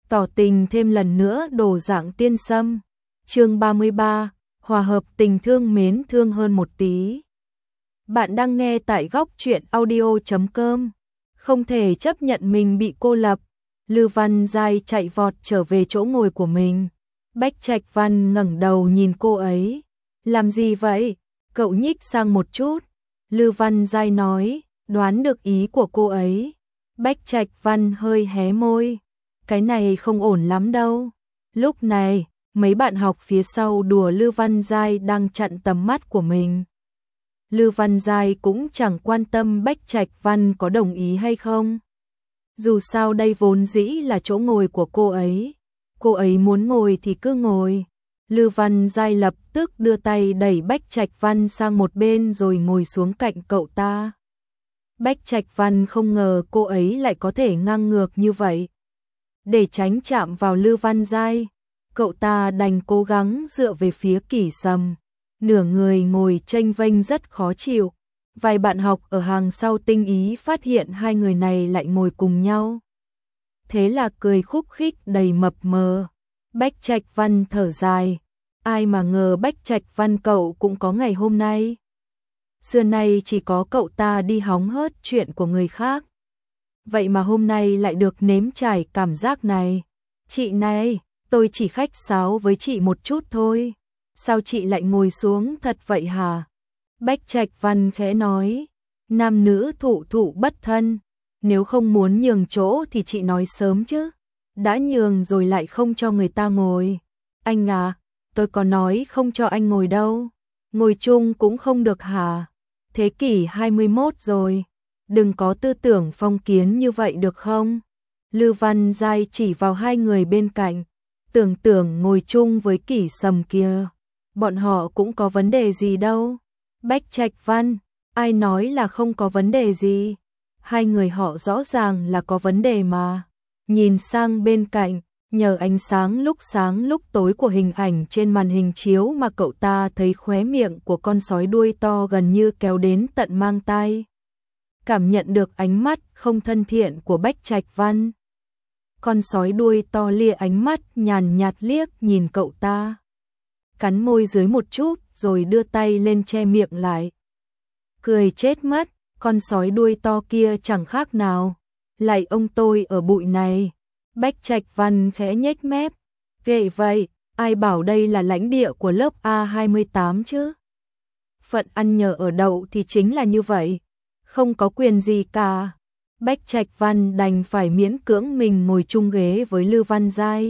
tỏ tình thêm lần nữa đổ dạng tiên sâm. Chương 33, hòa hợp tình thương mến thương hơn một tí. Bạn đang nghe tại góc truyện audio.com. Không thể chấp nhận mình bị cô lập, Lư Văn Giai chạy vọt trở về chỗ ngồi của mình. Bách Trạch Văn ngẩng đầu nhìn cô ấy. Làm gì vậy? Cậu nhích sang một chút. Lư Văn Giai nói, đoán được ý của cô ấy. Bách Trạch Văn hơi hé môi. Cái này không ổn lắm đâu. Lúc này, mấy bạn học phía sau đùa Lư Văn Giai đang chặn tầm mắt của mình. Lư Văn Giai cũng chẳng quan tâm Bách Trạch Văn có đồng ý hay không. Dù sao đây vốn dĩ là chỗ ngồi của cô ấy muốn ngồi thì cứ ngồi. Lư Văn Giai lập tức đưa tay đẩy Bách Trạch Văn sang một bên rồi ngồi xuống cạnh cậu ta. Bách Trạch Văn không ngờ cô ấy lại có thể ngang ngược như vậy. Để tránh chạm vào Lư Văn Giai, cậu ta đành cố gắng dựa về phía Kỷ Sầm. Nửa người ngồi chênh vênh rất khó chịu. Vài bạn học ở hàng sau tinh ý phát hiện hai người này lại ngồi cùng nhau. Thế là cười khúc khích đầy mập mờ. Bách Trạch Văn thở dài. Ai mà ngờ Bách Trạch Văn cậu cũng có ngày hôm nay. Xưa nay chỉ có cậu ta đi hóng hớt chuyện của người khác. Vậy mà hôm nay lại được nếm trải cảm giác này. Chị này, tôi chỉ khách sáo với chị một chút thôi. Sao chị lại ngồi xuống thật vậy hả? Bách Trạch Văn khẽ nói. Nam nữ thụ thụ bất thân. Nếu không muốn nhường chỗ thì chị nói sớm chứ. Đã nhường rồi lại không cho người ta ngồi. Anh à, tôi có nói không cho anh ngồi đâu. Ngồi chung cũng không được hả? Thế kỷ 21 rồi. Đừng có tư tưởng phong kiến như vậy được không? Lư Văn Giai chỉ vào hai người bên cạnh. Tưởng ngồi chung với Kỷ Sầm kia. Bọn họ cũng có vấn đề gì đâu. Bách Trạch Văn, ai nói là không có vấn đề gì? Hai người họ rõ ràng là có vấn đề mà. Nhìn sang bên cạnh, nhờ ánh sáng lúc tối của hình ảnh trên màn hình chiếu mà cậu ta thấy khóe miệng của con sói đuôi to gần như kéo đến tận mang tai. Cảm nhận được ánh mắt không thân thiện của Bách Trạch Văn. Con sói đuôi to lia ánh mắt nhàn nhạt liếc nhìn cậu ta. Cắn môi dưới một chút rồi đưa tay lên che miệng lại. Cười chết mất, con sói đuôi to kia chẳng khác nào. Lại ông tôi ở bụi này. Bách Trạch Văn khẽ nhếch mép. Kệ vậy, ai bảo đây là lãnh địa của lớp A28 chứ? Phận ăn nhờ ở đậu thì chính là như vậy. Không có quyền gì cả. Bách Trạch Văn đành phải miễn cưỡng mình ngồi chung ghế với Lư Văn Giai.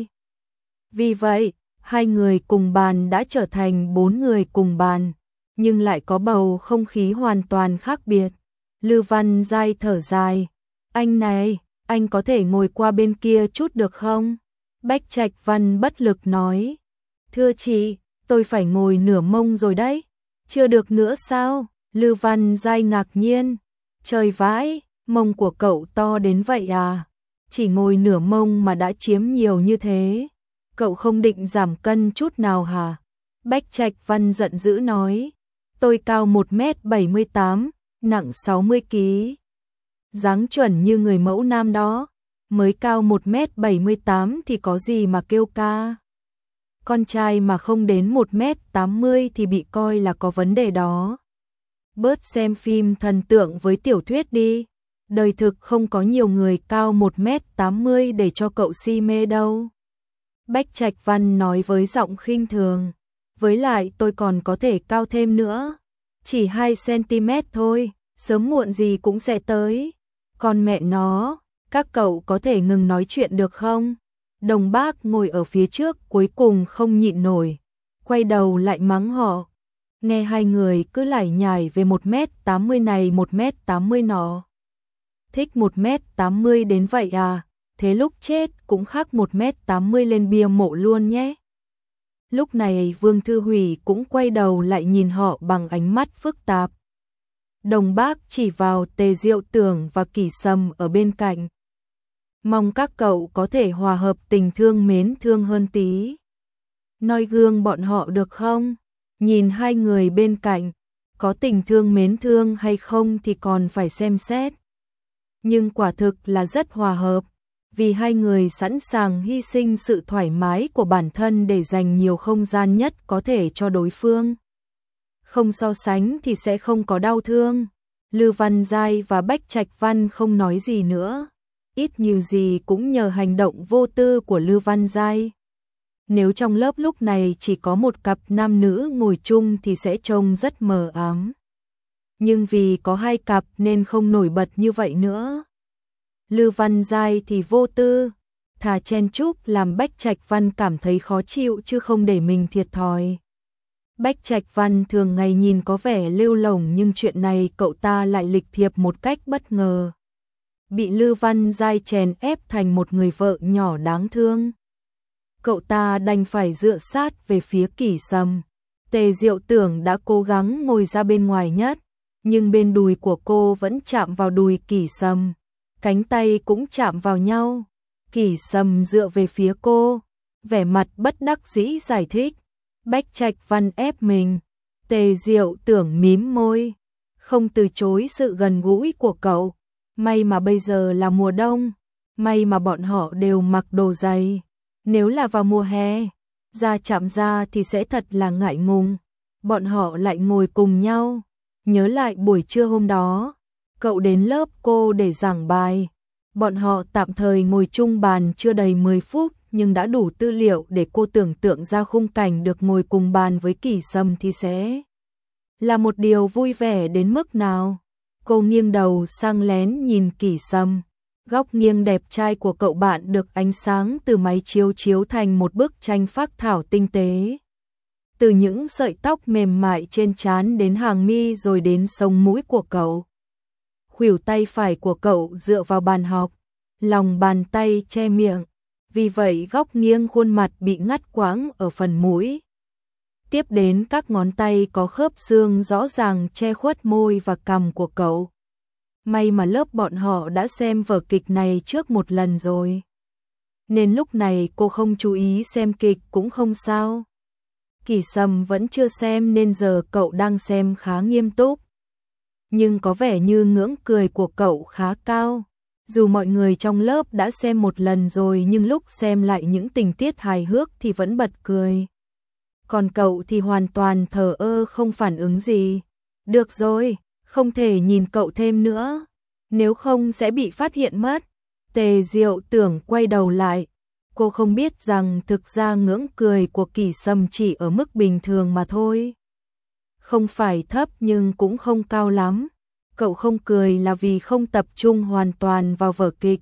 Vì vậy, hai người cùng bàn đã trở thành 4 người cùng bàn, nhưng lại có bầu không khí hoàn toàn khác biệt. Lư Văn Giai thở dài. Anh này, anh có thể ngồi qua bên kia chút được không? Bách Trạch Văn bất lực nói. Thưa chị, tôi phải ngồi nửa mông rồi đấy. Chưa được nữa sao? Lư Văn Giai ngạc nhiên. Trời vãi, mông của cậu to đến vậy à? Chỉ ngồi nửa mông mà đã chiếm nhiều như thế. Cậu không định giảm cân chút nào hả? Bách Trạch Văn giận dữ nói. Tôi cao 1m78, nặng 60kg. Dáng chuẩn như người mẫu nam đó. Mới cao 1m78 thì có gì mà kêu ca. Con trai mà không đến 1m80 thì bị coi là có vấn đề đó. Bớt xem phim thần tượng với tiểu thuyết đi. Đời thực không có nhiều người cao 1m80 để cho cậu si mê đâu. Bách Trạch Văn nói với giọng khinh thường. Với lại tôi còn có thể cao thêm nữa. Chỉ 2cm thôi, sớm muộn gì cũng sẽ tới. Còn mẹ nó, các cậu có thể ngừng nói chuyện được không? Đồng Bác ngồi ở phía trước cuối cùng không nhịn nổi. Quay đầu lại mắng họ. Nghe hai người cứ lải nhải về 1m80 này 1m80 nọ. Thích 1m80 đến vậy à? Thế lúc chết cũng khắc 1m80 lên bia mộ luôn nhé. Lúc này Vương Thư Hủy cũng quay đầu lại nhìn họ bằng ánh mắt phức tạp. Đồng Bác chỉ vào Tề Diệu Tưởng và Kỷ Sầm ở bên cạnh. Mong các cậu có thể hòa hợp tình thương mến thương hơn tí. Noi gương bọn họ được không? Nhìn hai người bên cạnh, có tình thương mến thương hay không thì còn phải xem xét. Nhưng quả thực là rất hòa hợp. vì hai người sẵn sàng hy sinh sự thoải mái của bản thân để dành nhiều không gian nhất có thể cho đối phương. Không so sánh thì sẽ không có đau thương. Lư Văn Giai và Bách Trạch Văn không nói gì nữa, ít nhiều gì cũng nhờ hành động vô tư của Lư Văn Giai. Nếu trong lớp lúc này chỉ có một cặp nam nữ ngồi chung thì sẽ trông rất mờ ám. Nhưng vì có hai cặp nên không nổi bật như vậy nữa. Lư Văn Giai thì vô tư, thà chen chúc làm Bách Trạch Văn cảm thấy khó chịu chứ không để mình thiệt thòi. Bách Trạch Văn thường ngày nhìn có vẻ lêu lổng nhưng chuyện này cậu ta lại lịch thiệp một cách bất ngờ. Bị Lư Văn Giai chèn ép thành một người vợ nhỏ đáng thương. Cậu ta đành phải dựa sát về phía Kỷ Sầm. Tề Diệu Tưởng đã cố gắng ngồi ra bên ngoài nhất, nhưng bên đùi của cô vẫn chạm vào đùi Kỷ Sầm. Cánh tay cũng chạm vào nhau. Kỷ Sầm dựa về phía cô, vẻ mặt bất đắc dĩ giải thích. Bách Trạch Văn ép mình. Tề Diệu Tưởng mím môi, không từ chối sự gần gũi của cậu. May mà bây giờ là mùa đông, may mà bọn họ đều mặc đồ dày. Nếu là vào mùa hè, da chạm da thì sẽ thật là ngại ngùng. Bọn họ lại ngồi cùng nhau. Nhớ lại buổi trưa hôm đó, cậu đến lớp cô để giảng bài. Bọn họ tạm thời ngồi chung bàn chưa đầy 10 phút, nhưng đã đủ tư liệu để cô tưởng tượng ra khung cảnh được ngồi cùng bàn với Kỷ Sầm thì sẽ là một điều vui vẻ đến mức nào. Cô nghiêng đầu sang lén nhìn Kỷ Sầm. Góc nghiêng đẹp trai của cậu bạn được ánh sáng từ máy chiếu chiếu thành một bức tranh phác thảo tinh tế. Từ những sợi tóc mềm mại trên trán đến hàng mi rồi đến sống mũi của cậu. Khuỷu tay phải của cậu dựa vào bàn học, lòng bàn tay che miệng. Vì vậy góc nghiêng khuôn mặt bị ngắt quãng ở phần mũi. Tiếp đến các ngón tay có khớp xương rõ ràng che khuất môi và cằm của cậu. May mà lớp bọn họ đã xem vở kịch này trước một lần rồi, nên lúc này cô không chú ý xem kịch cũng không sao. Kỷ Sầm vẫn chưa xem nên giờ cậu đang xem khá nghiêm túc. Nhưng có vẻ như ngưỡng cười của cậu khá cao. Dù mọi người trong lớp đã xem một lần rồi nhưng lúc xem lại những tình tiết hài hước thì vẫn bật cười. Còn cậu thì hoàn toàn thờ ơ không phản ứng gì. Được rồi, không thể nhìn cậu thêm nữa, nếu không sẽ bị phát hiện mất. Tề Diệu Tưởng quay đầu lại. Cô không biết rằng thực ra ngưỡng cười của Kỷ Sầm chỉ ở mức bình thường mà thôi. Không phải thấp nhưng cũng không cao lắm. Cậu không cười là vì không tập trung hoàn toàn vào vở kịch.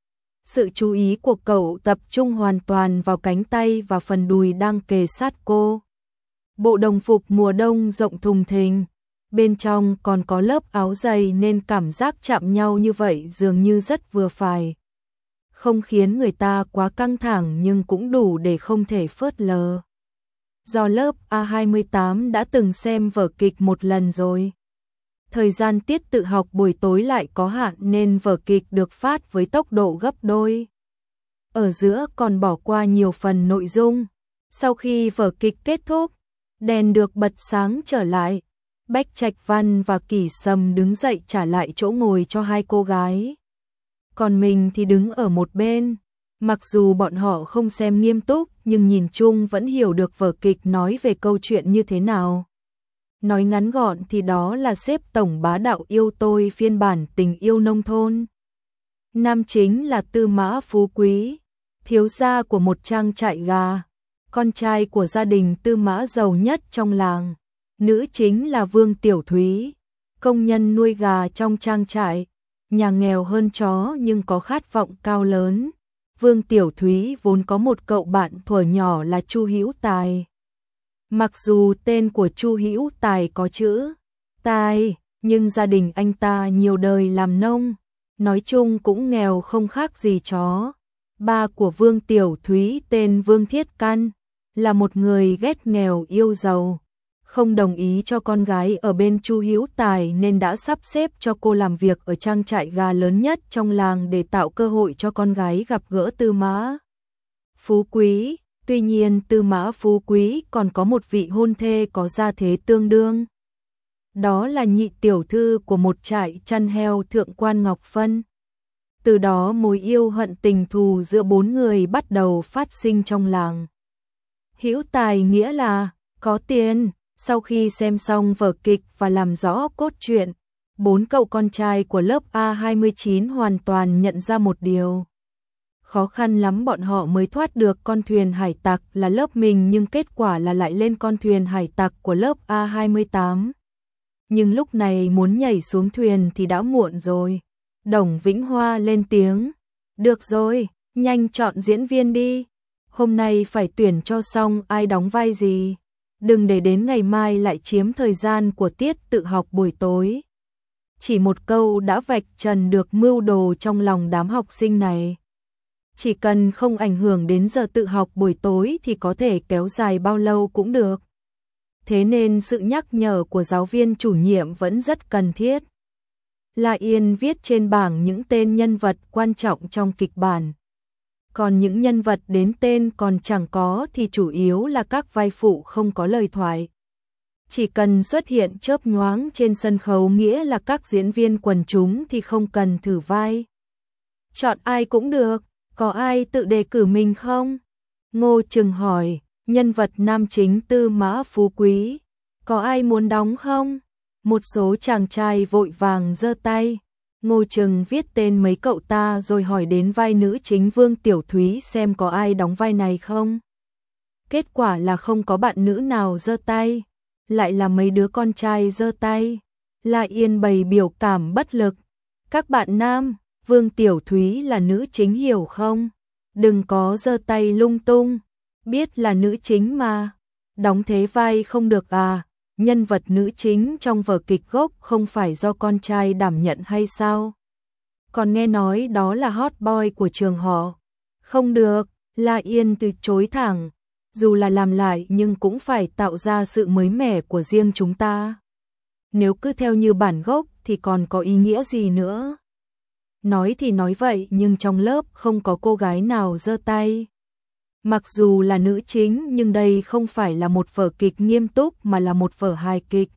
Sự chú ý của cậu tập trung hoàn toàn vào cánh tay và phần đùi đang kề sát cô. Bộ đồng phục mùa đông rộng thùng thình, bên trong còn có lớp áo dày nên cảm giác chạm nhau như vậy dường như rất vừa phải. Không khiến người ta quá căng thẳng nhưng cũng đủ để không thể phớt lờ. Do lớp A28 đã từng xem vở kịch một lần rồi. Thời gian tiết tự học buổi tối lại có hạn nên vở kịch được phát với tốc độ gấp đôi. Ở giữa còn bỏ qua nhiều phần nội dung. Sau khi vở kịch kết thúc, đèn được bật sáng trở lại. Bách Trạch Văn và Kỷ Sầm đứng dậy trả lại chỗ ngồi cho hai cô gái. Còn mình thì đứng ở một bên. Mặc dù bọn họ không xem nghiêm túc nhưng nhìn chung vẫn hiểu được vở kịch nói về câu chuyện như thế nào. Nói ngắn gọn thì đó là xếp tổng bá đạo yêu tôi phiên bản tình yêu nông thôn. Nam chính là Tư Mã Phú Quý, thiếu gia của một trang trại gà, con trai của gia đình Tư Mã giàu nhất trong làng. Nữ chính là Vương Tiểu Thúy, công nhân nuôi gà trong trang trại, nhà nghèo hơn chó nhưng có khát vọng cao lớn. Vương Tiểu Thúy vốn có một cậu bạn thuở nhỏ là Chu Hữu Tài. Mặc dù tên của Chu Hữu Tài có chữ Tài, nhưng gia đình anh ta nhiều đời làm nông, nói chung cũng nghèo không khác gì chó. Ba của Vương Tiểu Thúy tên Vương Thiết Căn, là một người ghét nghèo yêu giàu, không đồng ý cho con gái ở bên Chu Hữu Tài nên đã sắp xếp cho cô làm việc ở trang trại gà lớn nhất trong làng để tạo cơ hội cho con gái gặp gỡ Tư Mã Phú Quý. Tuy nhiên Tư Mã Phú Quý còn có một vị hôn thê có gia thế tương đương. Đó là nhị tiểu thư của một trại chăn heo Thượng quan Ngọc Phân. Từ đó mối yêu hận tình thù giữa bốn người bắt đầu phát sinh trong làng. Hữu tài nghĩa là có tiền. Sau khi xem xong vở kịch và làm rõ cốt truyện, bốn cậu con trai của lớp A29 hoàn toàn nhận ra một điều. Khó khăn lắm bọn họ mới thoát được con thuyền hải tặc là lớp mình, nhưng kết quả là lại lên con thuyền hải tặc của lớp A28. Nhưng lúc này muốn nhảy xuống thuyền thì đã muộn rồi. Đồng Vĩnh Hoa lên tiếng. Được rồi, nhanh chọn diễn viên đi. Hôm nay phải tuyển cho xong ai đóng vai gì. Đừng để đến ngày mai lại chiếm thời gian của tiết tự học buổi tối. Chỉ một câu đã vạch trần được mưu đồ trong lòng đám học sinh này. Chỉ cần không ảnh hưởng đến giờ tự học buổi tối thì có thể kéo dài bao lâu cũng được. Thế nên sự nhắc nhở của giáo viên chủ nhiệm vẫn rất cần thiết. La Yên viết trên bảng những tên nhân vật quan trọng trong kịch bản. Còn những nhân vật đến tên còn chẳng có thì chủ yếu là các vai phụ không có lời thoại. Chỉ cần xuất hiện chớp nhoáng trên sân khấu nghĩa là các diễn viên quần chúng thì không cần thử vai. Chọn ai cũng được, có ai tự đề cử mình không? Ngô Trừng hỏi, nhân vật nam chính Tư Mã Phú Quý, có ai muốn đóng không? Một số chàng trai vội vàng giơ tay. Ngô Trừng viết tên mấy cậu ta rồi hỏi đến vai nữ chính Vương Tiểu Thúy xem có ai đóng vai này không. Kết quả là không có bạn nữ nào giơ tay, lại là mấy đứa con trai giơ tay. La Yên bày biểu cảm bất lực. Các bạn nam, Vương Tiểu Thúy là nữ chính hiểu không? Đừng có giơ tay lung tung, biết là nữ chính mà. Đóng thế vai không được à? Nhân vật nữ chính trong vở kịch gốc không phải do con trai đảm nhận hay sao? Còn nghe nói đó là hot boy của trường họ. Không được, La Yên từ chối thẳng. Dù là làm lại nhưng cũng phải tạo ra sự mới mẻ của riêng chúng ta. Nếu cứ theo như bản gốc thì còn có ý nghĩa gì nữa? Nói thì nói vậy nhưng trong lớp không có cô gái nào giơ tay. Mặc dù là nữ chính nhưng đây không phải là một vở kịch nghiêm túc mà là một vở hài kịch.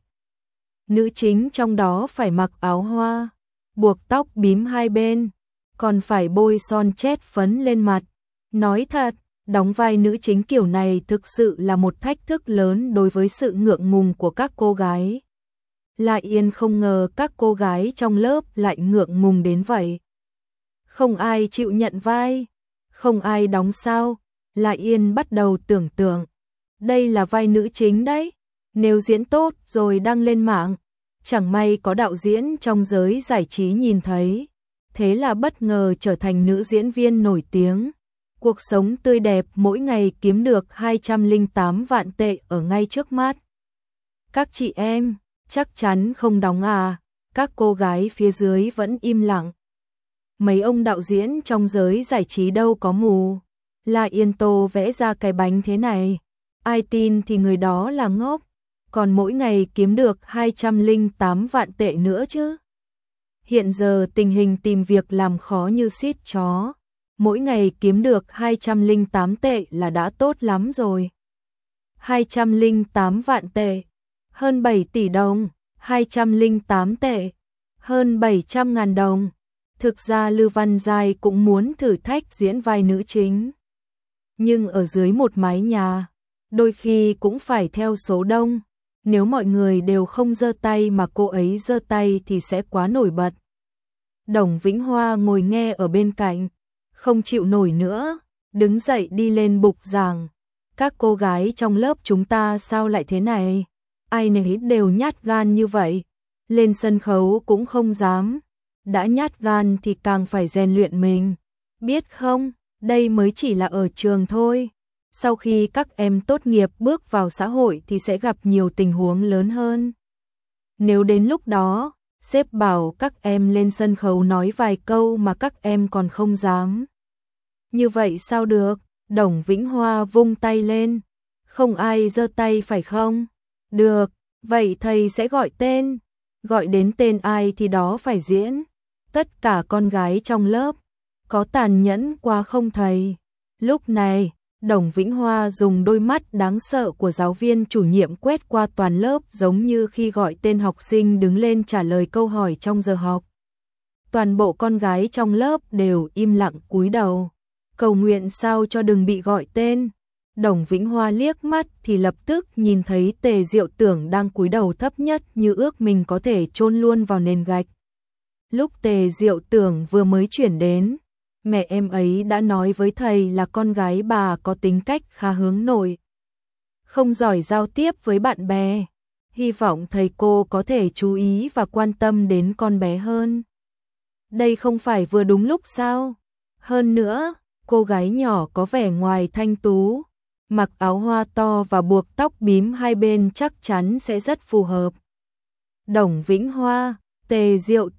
Nữ chính trong đó phải mặc áo hoa, buộc tóc bím hai bên, còn phải bôi son chét phấn lên mặt. Nói thật, đóng vai nữ chính kiểu này thực sự là một thách thức lớn đối với sự ngượng ngùng của các cô gái. La Yên không ngờ các cô gái trong lớp lại ngượng ngùng đến vậy. Không ai chịu nhận vai, không ai đóng sao. La Yên bắt đầu tưởng tượng, đây là vai nữ chính đấy, nếu diễn tốt rồi đăng lên mạng, chẳng may có đạo diễn trong giới giải trí nhìn thấy, thế là bất ngờ trở thành nữ diễn viên nổi tiếng. Cuộc sống tươi đẹp mỗi ngày kiếm được 208 vạn tệ ở ngay trước mắt. Các chị em, chắc chắn không đóng à? Các cô gái phía dưới vẫn im lặng. Mấy ông đạo diễn trong giới giải trí đâu có mù. La Yên Tô vẽ ra cái bánh thế này, ai tin thì người đó là ngốc, còn mỗi ngày kiếm được 208 vạn tệ nữa chứ. Hiện giờ tình hình tìm việc làm khó như xít chó, mỗi ngày kiếm được 208 tệ là đã tốt lắm rồi. 208 vạn tệ, hơn 7 tỷ đồng, 208 tệ, hơn 700.000 đồng. Thực ra Lưu Văn Giai cũng muốn thử thách diễn vai nữ chính. Nhưng ở dưới một mái nhà, đôi khi cũng phải theo số đông. Nếu mọi người đều không giơ tay mà cô ấy giơ tay thì sẽ quá nổi bật. Đồng Vĩnh Hoa ngồi nghe ở bên cạnh, không chịu nổi nữa, đứng dậy đi lên bục giảng. Các cô gái trong lớp chúng ta sao lại thế này? Ai nấy đều nhát gan như vậy, lên sân khấu cũng không dám. Đã nhát gan thì càng phải rèn luyện mình, biết không? Đây mới chỉ là ở trường thôi. Sau khi các em tốt nghiệp bước vào xã hội thì sẽ gặp nhiều tình huống lớn hơn. Nếu đến lúc đó, sếp bảo các em lên sân khấu nói vài câu mà các em còn không dám. Như vậy sao được? Đồng Vĩnh Hoa vung tay lên. Không ai giơ tay phải không? Được, vậy thầy sẽ gọi tên. Gọi đến tên ai thì đó phải diễn. Tất cả con gái trong lớp. Có tàn nhẫn quá không thầy? Lúc này, Đồng Vĩnh Hoa dùng đôi mắt đáng sợ của giáo viên chủ nhiệm quét qua toàn lớp giống như khi gọi tên học sinh đứng lên trả lời câu hỏi trong giờ học. Toàn bộ con gái trong lớp đều im lặng cúi đầu, cầu nguyện sao cho đừng bị gọi tên. Đồng Vĩnh Hoa liếc mắt thì lập tức nhìn thấy Tề Diệu Tưởng đang cúi đầu thấp nhất, như ước mình có thể chôn luôn vào nền gạch. Lúc Tề Diệu Tưởng vừa mới chuyển đến, mẹ em ấy đã nói với thầy là con gái bà có tính cách khá hướng nội, không giỏi giao tiếp với bạn bè. Hy vọng thầy cô có thể chú ý và quan tâm đến con bé hơn. Đây không phải vừa đúng lúc sao? Hơn nữa, cô gái nhỏ có vẻ ngoài thanh tú, mặc áo hoa to và buộc tóc bím hai bên chắc chắn sẽ rất phù hợp. Đồng Vĩnh Hoa, Tề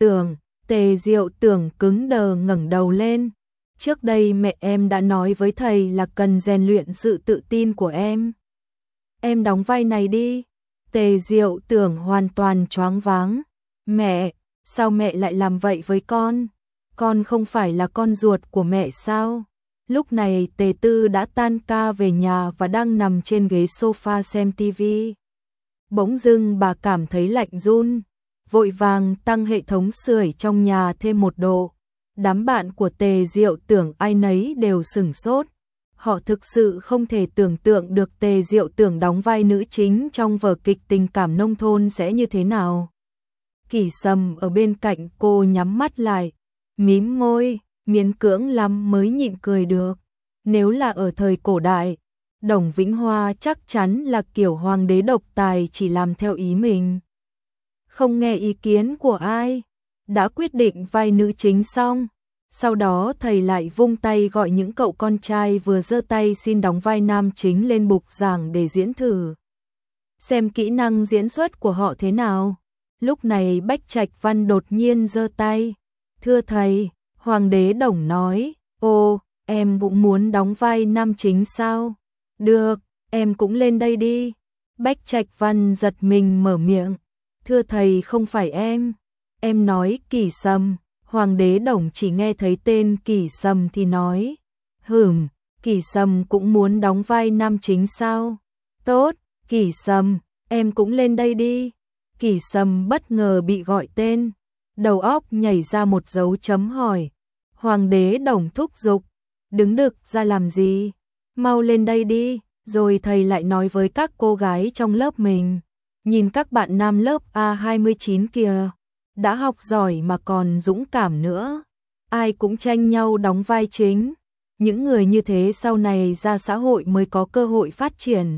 Diệu Tưởng cứng đờ ngẩng đầu lên. Trước đây mẹ em đã nói với thầy là cần rèn luyện sự tự tin của em. Em đóng vai này đi. Tề Diệu Tưởng hoàn toàn choáng váng. Mẹ, sao mẹ lại làm vậy với con? Con không phải là con ruột của mẹ sao? Lúc này Tề Tư đã tan ca về nhà và đang nằm trên ghế sofa xem tivi. Bỗng dưng bà cảm thấy lạnh run, vội vàng tăng hệ thống sưởi trong nhà thêm 1 độ. Đám bạn của Tề Diệu Tưởng ai nấy đều sửng sốt. Họ thực sự không thể tưởng tượng được Tề Diệu Tưởng đóng vai nữ chính trong vở kịch tình cảm nông thôn sẽ như thế nào. Kỷ Sầm ở bên cạnh cô nhắm mắt lại, mím môi, miễn cưỡng lắm mới nhịn cười được. Nếu là ở thời cổ đại, Đồng Vĩnh Hoa chắc chắn là kiểu hoàng đế độc tài, chỉ làm theo ý mình, không nghe ý kiến của ai. Đã quyết định vai nữ chính xong, sau đó thầy lại vung tay gọi những cậu con trai vừa giơ tay xin đóng vai nam chính lên bục giảng để diễn thử, xem kỹ năng diễn xuất của họ thế nào. Lúc này Bách Trạch Văn đột nhiên giơ tay. Thưa thầy, Hoàng đế Đồng nói, ô, em cũng muốn đóng vai nam chính sao? Được, em cũng lên đây đi. Bách Trạch Văn giật mình mở miệng. Thưa thầy, không phải em nói Kỷ Sầm. Hoàng đế Đồng chỉ nghe thấy tên Kỷ Sầm thì nói, Kỷ Sầm cũng muốn đóng vai nam chính sao? Tốt, Kỷ Sầm, em cũng lên đây đi. Kỷ Sầm bất ngờ bị gọi tên, đầu óc nhảy ra một dấu chấm hỏi. Hoàng đế Đồng thúc giục, đứng đực ra làm gì? Mau lên đây đi. Rồi thầy lại nói với các cô gái trong lớp mình, nhìn các bạn nam lớp A29 kìa, đã học giỏi mà còn dũng cảm nữa, ai cũng tranh nhau đóng vai chính. Những người như thế sau này ra xã hội mới có cơ hội phát triển.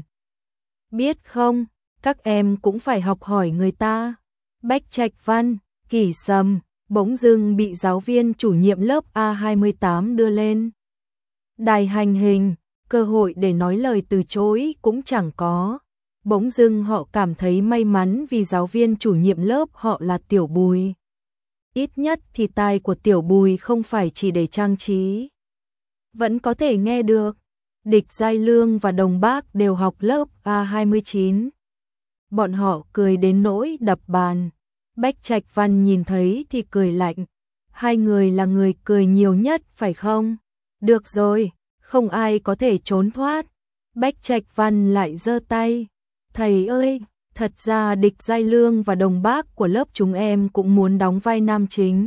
Biết không, các em cũng phải học hỏi người ta. Bách Trạch Văn, Kỷ Sầm bỗng dưng bị giáo viên chủ nhiệm lớp A28 đưa lên đài hành hình, cơ hội để nói lời từ chối cũng chẳng có. Bỗng dưng họ cảm thấy may mắn vì giáo viên chủ nhiệm lớp họ là Tiểu Bùi. Ít nhất thì tai của Tiểu Bùi không phải chỉ để trang trí, vẫn có thể nghe được. Địch Giai Lương và Đồng Bác đều học lớp A29. Bọn họ cười đến nỗi đập bàn. Bách Trạch Văn nhìn thấy thì cười lạnh. Hai người là người cười nhiều nhất phải không? Được rồi, không ai có thể trốn thoát. Bách Trạch Văn lại giơ tay. Thầy ơi, thật ra Địch Giai Lương và Đồng Bác của lớp chúng em cũng muốn đóng vai nam chính.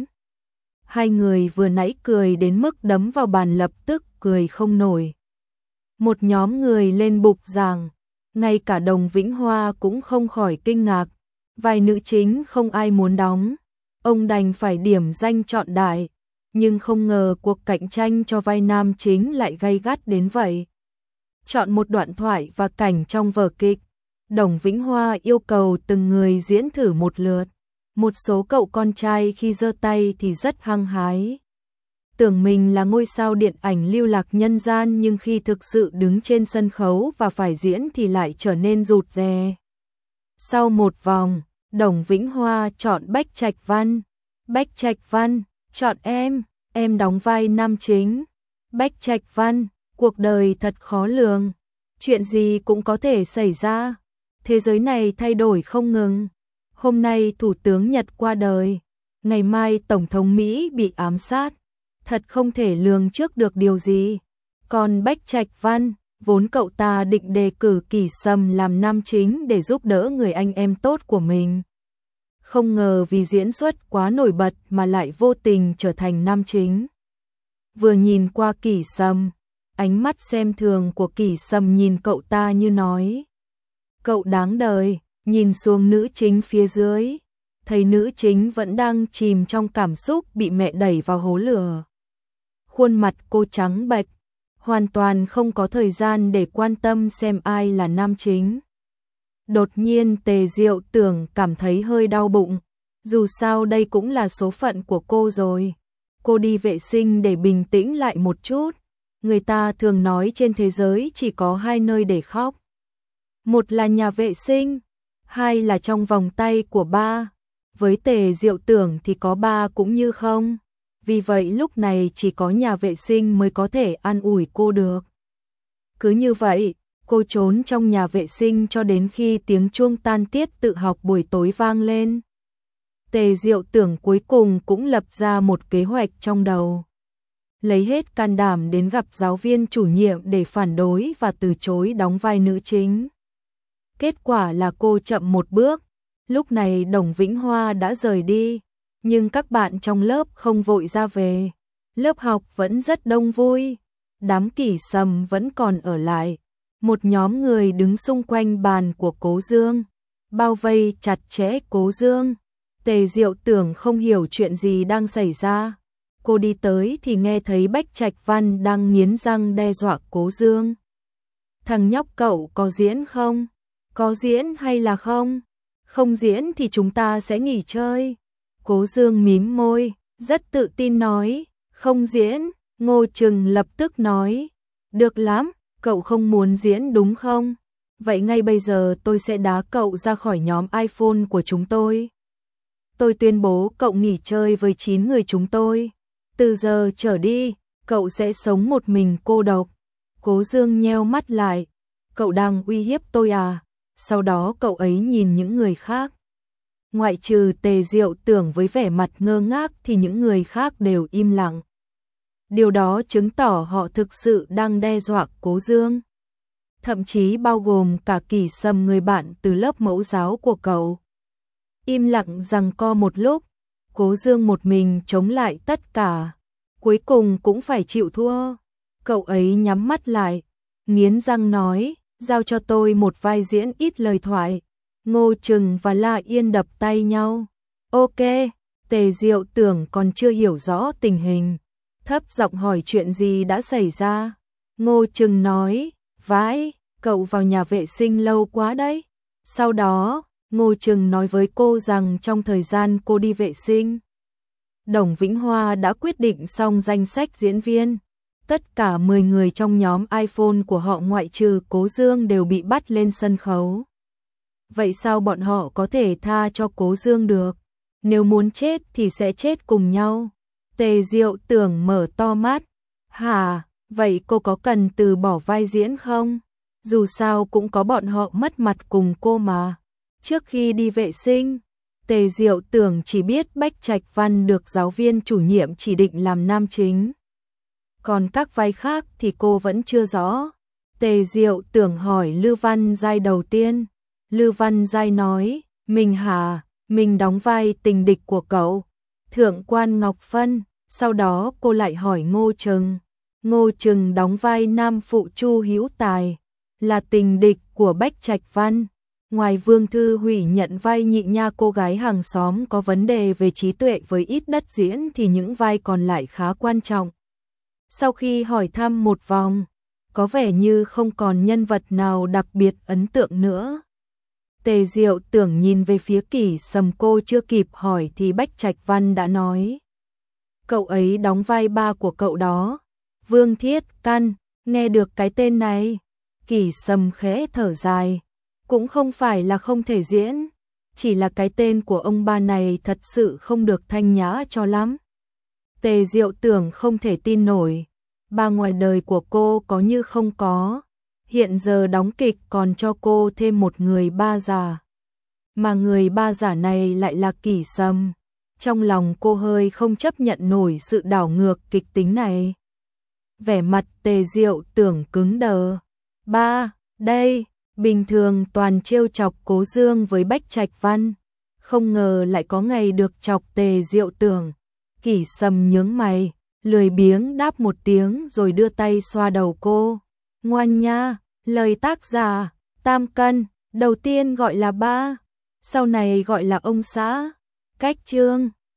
Hai người vừa nãy cười đến mức đấm vào bàn lập tức cười không nổi. Một nhóm người lên bục giảng, ngay cả Đồng Vĩnh Hoa cũng không khỏi kinh ngạc. Vai nữ chính không ai muốn đóng, ông đành phải điểm danh chọn đại. Nhưng không ngờ cuộc cạnh tranh cho vai nam chính lại gay gắt đến vậy. Chọn một đoạn thoại và cảnh trong vở kịch, Đồng Vĩnh Hoa yêu cầu từng người diễn thử một lượt. Một số cậu con trai khi giơ tay thì rất hăng hái, tưởng mình là ngôi sao điện ảnh lưu lạc nhân gian, nhưng khi thực sự đứng trên sân khấu và phải diễn thì lại trở nên rụt rè. Sau một vòng, Đồng Vĩnh Hoa chọn Bách Trạch Văn. Bách Trạch Văn, chọn em đóng vai nam chính. Bách Trạch Văn, cuộc đời thật khó lường, chuyện gì cũng có thể xảy ra. Thế giới này thay đổi không ngừng. Hôm nay Thủ tướng Nhật qua đời, ngày mai Tổng thống Mỹ bị ám sát. Thật không thể lường trước được điều gì. Còn Bách Trạch Văn, vốn cậu ta định đề cử Kỷ Sầm làm nam chính để giúp đỡ người anh em tốt của mình. không ngờ vì diễn xuất quá nổi bật mà lại vô tình trở thành nam chính. Vừa nhìn qua Kỷ Sâm, ánh mắt xem thường của Kỷ Sâm nhìn cậu ta như nói: cậu đáng đời. Nhìn xuống nữ chính phía dưới, thấy nữ chính vẫn đang chìm trong cảm xúc bị mẹ đẩy vào hố lửa. Khuôn mặt cô trắng bệch, hoàn toàn không có thời gian để quan tâm xem ai là nam chính. Đột nhiên Tề Diệu Tưởng cảm thấy hơi đau bụng, dù sao đây cũng là số phận của cô rồi. Cô đi vệ sinh để bình tĩnh lại một chút. Người ta thường nói trên thế giới chỉ có hai nơi để khóc. Một là nhà vệ sinh, hai là trong vòng tay của ba. Với Tề Diệu Tưởng thì có ba cũng như không. Vì vậy lúc này chỉ có nhà vệ sinh mới có thể an ủi cô được. Cứ như vậy, cô trốn trong nhà vệ sinh cho đến khi tiếng chuông tan tiết tự học buổi tối vang lên. Tề Diệu Tưởng cuối cùng cũng lập ra một kế hoạch trong đầu. Lấy hết can đảm đến gặp giáo viên chủ nhiệm để phản đối và từ chối đóng vai nữ chính. Kết quả là cô chậm một bước. Lúc này Đồng Vĩnh Hoa đã rời đi, nhưng các bạn trong lớp không vội ra về. Lớp học vẫn rất đông vui. Đám Kỷ Sâm vẫn còn ở lại. Một nhóm người đứng xung quanh bàn của Cố Dương, bao vây chặt chẽ Cố Dương. Tề Diệu Tưởng không hiểu chuyện gì đang xảy ra. Cô đi tới thì nghe thấy Bách Trạch Văn đang nghiến răng đe dọa Cố Dương. Thằng nhóc cậu có diễn không? Có diễn hay là không? Không diễn thì chúng ta sẽ nghỉ chơi. Cố Dương mím môi, rất tự tin nói, không diễn. Ngô Trừng lập tức nói, được lắm, cậu không muốn diễn đúng không? Vậy ngay bây giờ tôi sẽ đá cậu ra khỏi nhóm iPhone của chúng tôi. Tôi tuyên bố cậu nghỉ chơi với 9 người chúng tôi. Từ giờ trở đi, cậu sẽ sống một mình cô độc. Cố Dương nheo mắt lại, cậu đang uy hiếp tôi à? Sau đó cậu ấy nhìn những người khác. Ngoại trừ Tề Diệu Tưởng với vẻ mặt ngơ ngác thì những người khác đều im lặng. Điều đó chứng tỏ họ thực sự đang đe dọa Cố Dương. Thậm chí bao gồm cả Kỷ Sâm, người bạn từ lớp mẫu giáo của cậu. Im lặng giằng co một lúc, Cố Dương một mình chống lại tất cả. Cuối cùng cũng phải chịu thua. Cậu ấy nhắm mắt lại, nghiến răng nói, giao cho tôi một vai diễn ít lời thoại. Ngô Trừng và La Yên đập tay nhau. Ok, Tề Diệu Tưởng còn chưa hiểu rõ tình hình, thấp giọng hỏi chuyện gì đã xảy ra. Ngô Trừng nói, vãi, cậu vào nhà vệ sinh lâu quá đấy. Sau đó, Ngô Trừng nói với cô rằng trong thời gian cô đi vệ sinh, Đồng Vĩnh Hoa đã quyết định xong danh sách diễn viên. Tất cả 10 người trong nhóm iPhone của họ ngoại trừ Cố Dương đều bị bắt lên sân khấu. Vậy sao bọn họ có thể tha cho Cố Dương được? Nếu muốn chết thì sẽ chết cùng nhau. Tề Diệu Tưởng mở to mắt. Hả, vậy cô có cần từ bỏ vai diễn không? Dù sao cũng có bọn họ mất mặt cùng cô mà. Trước khi đi vệ sinh, Tề Diệu Tưởng chỉ biết Bách Trạch Văn được giáo viên chủ nhiệm chỉ định làm nam chính. Còn các vai khác thì cô vẫn chưa rõ. Tề Diệu Tưởng hỏi Lư Văn Giai đầu tiên. Lư Văn Giai nói, mình hả, mình đóng vai tình địch của cậu, Thượng quan Ngọc Phân. Sau đó cô lại hỏi Ngô Trừng. Ngô Trừng đóng vai nam phụ Chu Hữu Tài, là tình địch của Bách Trạch Văn. Ngoài Vương Thư Hủy nhận vai nhị nha cô gái hàng xóm có vấn đề về trí tuệ với ít đất diễn thì những vai còn lại khá quan trọng. Sau khi hỏi thăm một vòng, có vẻ như không còn nhân vật nào đặc biệt ấn tượng nữa. Tề Diệu Tưởng nhìn về phía Kỷ Sâm, cô chưa kịp hỏi thì Bách Trạch Văn đã nói. Cậu ấy đóng vai ba của cậu đó, Vương Thiết Căn. Nghe được cái tên này, Kỷ Sâm khẽ thở dài. Cũng không phải là không thể diễn, chỉ là cái tên của ông ba này thật sự không được thanh nhã cho lắm. Tề Diệu Tưởng không thể tin nổi, ba ngoài đời của cô có như không có, hiện giờ đóng kịch còn cho cô thêm một người ba giả. Mà người ba giả này lại là Kỷ Sâm. Trong lòng cô hơi không chấp nhận nổi sự đảo ngược kịch tính này. Vẻ mặt Tề Diệu Tưởng cứng đờ. Ba, đây, bình thường toàn trêu chọc Cố Dương với Bách Trạch Văn. không ngờ lại có ngày được chọc Tề Diệu Tưởng. Kỷ Sầm nhướng mày, lười biếng đáp một tiếng rồi đưa tay xoa đầu cô. Ngoan nha, lời tác giả, Tam Cân, đầu tiên gọi là ba, sau này gọi là ông xã. Cách chương